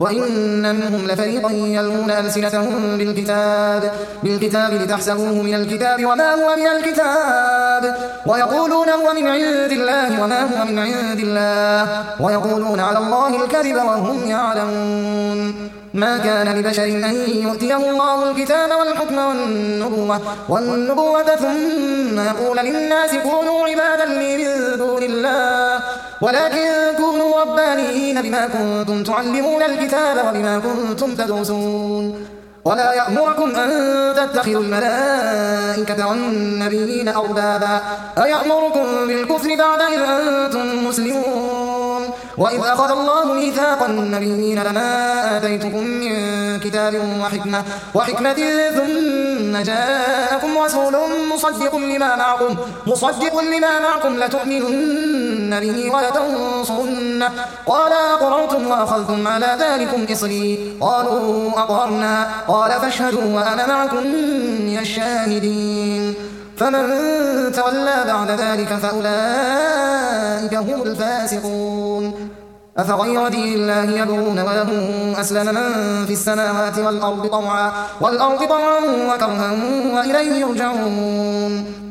وإن منهم لفريقا يلوون ألسنتهم بالكتاب لتحسبوه من الكتاب وما هو من الكتاب ويقولون هو من عند الله وما هو من عند الله ويقولون على الله الكذب وهم يعلمون. ما كان لبشر أن يؤتيه الله الكتاب والحكم والنبوة ثم يقول للناس كونوا عبادا لي من دون الله ولكن كونوا ربانيين بما كنتم تعلمون الكتاب وبما كنتم تدرسون. ولا يأمركم أن تتخذوا الملائكة والنبيين أربابا أيأمركم بالكفر بعد إذ أنتم مسلمون. وإذ أخذ الله ميثاق النبيين لما آتيتكم من كتاب وحكمة ثم جاءكم رسول مصدق لما معكم لتؤمنن به ولتنصرنه قال أقررتم وأخذتم على ذلكم إصري قالوا أقررنا قال فاشهدوا وأنا معكم من الشاهدين. فمن تولى بعد ذلك فأولئك هم الفاسقون. أفغير دين الله يبغون وله أسلم من في السماوات والأرض طوعا وكرها وإليه يرجعون.